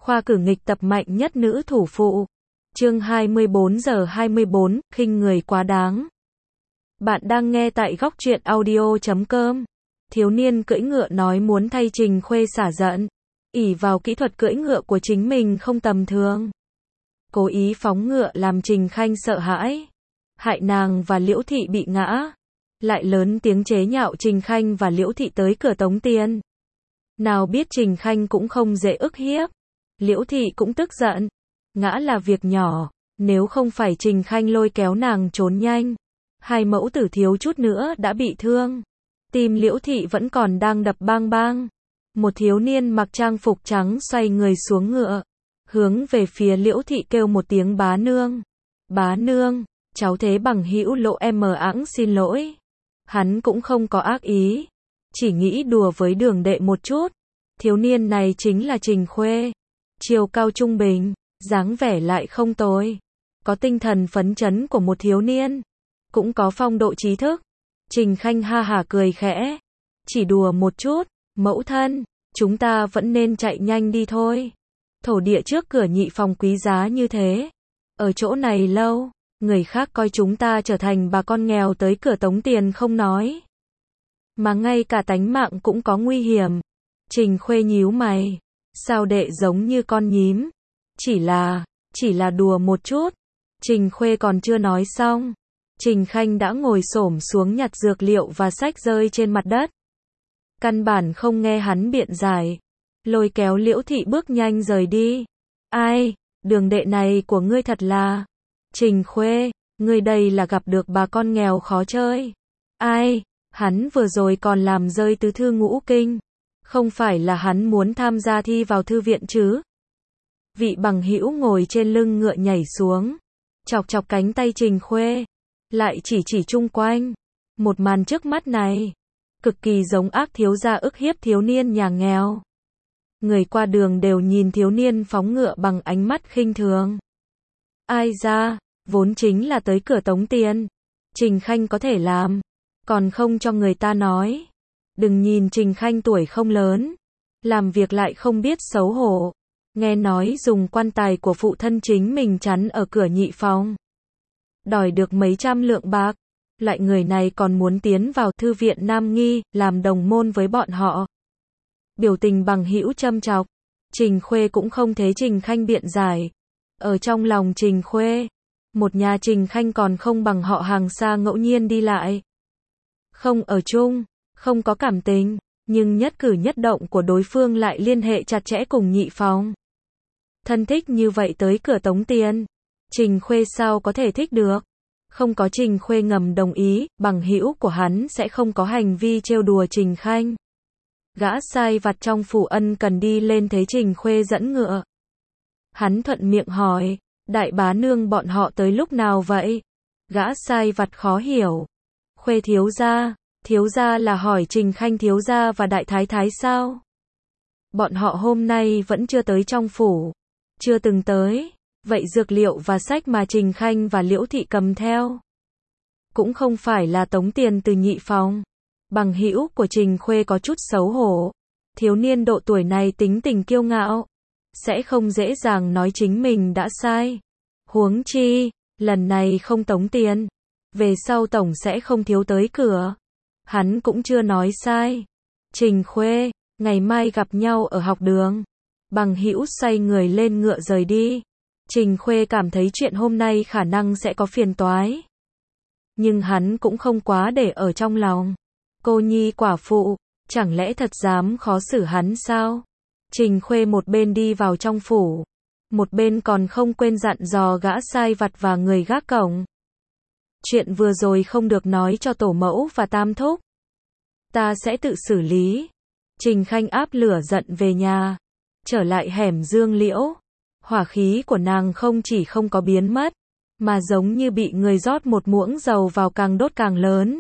khoa cử nghịch tập mạnh nhất nữ thủ phụ. Chương 24:24, khinh người quá đáng. Bạn đang nghe tại góc truyện audio.com. Thiếu niên cưỡi ngựa nói muốn thay Trình Khuê xả giận, ỷ vào kỹ thuật cưỡi ngựa của chính mình không tầm thường, cố ý phóng ngựa làm Trình Khanh sợ hãi, hại nàng và Liễu Thị bị ngã, lại lớn tiếng chế nhạo Trình Khanh và Liễu Thị tới cửa tống tiền. Nào biết Trình Khanh cũng không dễ ức hiếp, Liễu Thị cũng tức giận, ngã là việc nhỏ, nếu không phải Trình Khanh lôi kéo nàng trốn nhanh, hai mẫu tử thiếu chút nữa đã bị thương. Tim Liễu Thị vẫn còn đang đập bang bang. Một thiếu niên mặc trang phục trắng xoay người xuống ngựa, hướng về phía Liễu Thị kêu một tiếng bá nương. Bá nương, cháu Thế Bằng hữu lộ em ẵng xin lỗi. Hắn cũng không có ác ý, chỉ nghĩ đùa với Đường đệ một chút. Thiếu niên này chính là Trình Khuê, chiều cao trung bình, dáng vẻ lại không tồi, có tinh thần phấn chấn của một thiếu niên, cũng có phong độ trí thức. Trình Khanh ha hả cười khẽ, chỉ đùa một chút, mẫu thân, chúng ta vẫn nên chạy nhanh đi thôi. Thổ địa trước cửa nhị phòng quý giá như thế, ở chỗ này lâu, người khác coi chúng ta trở thành bà con nghèo tới cửa tống tiền không nói, mà ngay cả tánh mạng cũng có nguy hiểm. Trình Khuê nhíu mày, sao đệ giống như con nhím, chỉ là đùa một chút. Trình Khuê còn chưa nói xong, Trình Khanh đã ngồi xổm xuống nhặt dược liệu và sách rơi trên mặt đất. Căn bản không nghe hắn biện giải, lôi kéo Liễu Thị bước nhanh rời đi. Ai, Đường đệ này của ngươi thật là... Trình Khuê, ngươi đây là gặp được bà con nghèo khó chơi. Ai, hắn vừa rồi còn làm rơi tứ thư ngũ kinh. Không phải là hắn muốn tham gia thi vào thư viện chứ? Vị bằng hữu ngồi trên lưng ngựa nhảy xuống, chọc chọc cánh tay Trình Khuê, lại chỉ chung quanh. Một màn trước mắt này, cực kỳ giống ác thiếu gia ức hiếp thiếu niên nhà nghèo. Người qua đường đều nhìn thiếu niên phóng ngựa bằng ánh mắt khinh thường. Ai ra, vốn chính là tới cửa tống tiền, Trình Khanh có thể làm, còn không cho người ta nói. Đừng nhìn Trình Khanh tuổi không lớn, làm việc lại không biết xấu hổ. Nghe nói dùng quan tài của phụ thân chính mình chắn ở cửa nhị phòng, đòi được mấy trăm lượng bạc. Lại người này còn muốn tiến vào thư viện Nam Nghi, làm đồng môn với bọn họ. Biểu tình bằng hữu châm chọc. Trình Khuê cũng không thế Trình Khanh biện giải. Ở trong lòng Trình Khuê, một nhà Trình Khanh còn không bằng họ hàng xa ngẫu nhiên đi lại, không ở chung, không có cảm tình, nhưng nhất cử nhất động của đối phương lại liên hệ chặt chẽ cùng nhị phòng. Thân thích như vậy tới cửa tống tiền, Trình Khuê sao có thể thích được? Không có Trình Khuê ngầm đồng ý, bằng hữu của hắn sẽ không có hành vi trêu đùa Trình Khanh. Gã sai vặt trong phủ ân cần đi lên thấy Trình Khuê dẫn ngựa. Hắn thuận miệng hỏi, đại bá nương bọn họ tới lúc nào vậy? Gã sai vặt khó hiểu. Khuê thiếu gia là hỏi Trình Khanh thiếu gia và đại thái thái sao? Bọn họ hôm nay vẫn chưa tới trong phủ. Chưa từng tới. Vậy dược liệu và sách mà Trình Khanh và Liễu Thị cầm theo, cũng không phải là tống tiền từ nhị phòng. Bằng hữu của Trình Khuê có chút xấu hổ. Thiếu niên độ tuổi này tính tình kiêu ngạo, sẽ không dễ dàng nói chính mình đã sai. Huống chi, lần này không tống tiền, về sau tổng sẽ không thiếu tới cửa. Hắn cũng chưa nói sai. Trình Khuê, ngày mai gặp nhau ở học đường. Bằng hữu xoay người lên ngựa rời đi. Trình Khuê cảm thấy chuyện hôm nay khả năng sẽ có phiền toái, nhưng hắn cũng không quá để ở trong lòng. Cô nhi quả phụ, chẳng lẽ thật dám khó xử hắn sao? Trình Khuê một bên đi vào trong phủ, một bên còn không quên dặn dò gã sai vặt và người gác cổng. Chuyện vừa rồi không được nói cho tổ mẫu và tam thúc. Ta sẽ tự xử lý. Trình Khanh áp lửa giận về nhà, trở lại hẻm Dương Liễu. Hỏa khí của nàng không chỉ không có biến mất, mà giống như bị người rót một muỗng dầu vào càng đốt càng lớn.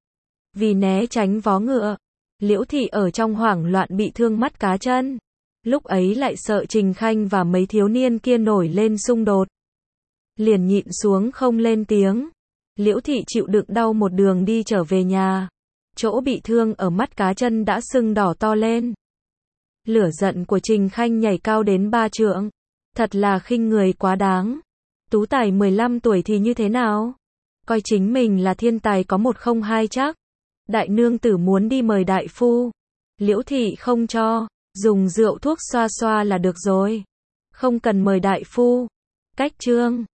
Vì né tránh vó ngựa, Liễu Thị ở trong hoảng loạn bị thương mắt cá chân. Lúc ấy lại sợ Trình Khanh và mấy thiếu niên kia nổi lên xung đột, liền nhịn xuống không lên tiếng. Liễu Thị chịu đựng đau một đường đi trở về nhà. Chỗ bị thương ở mắt cá chân đã sưng đỏ to lên. Lửa giận của Trình Khanh nhảy cao đến 3 trượng. Thật là khinh người quá đáng. Tú tài 15 tuổi thì như thế nào? Coi chính mình là thiên tài có 102 chắc. Đại nương tử muốn đi mời đại phu. Liễu thị không cho, dùng rượu thuốc xoa xoa là được rồi. Không cần mời đại phu. Cách chương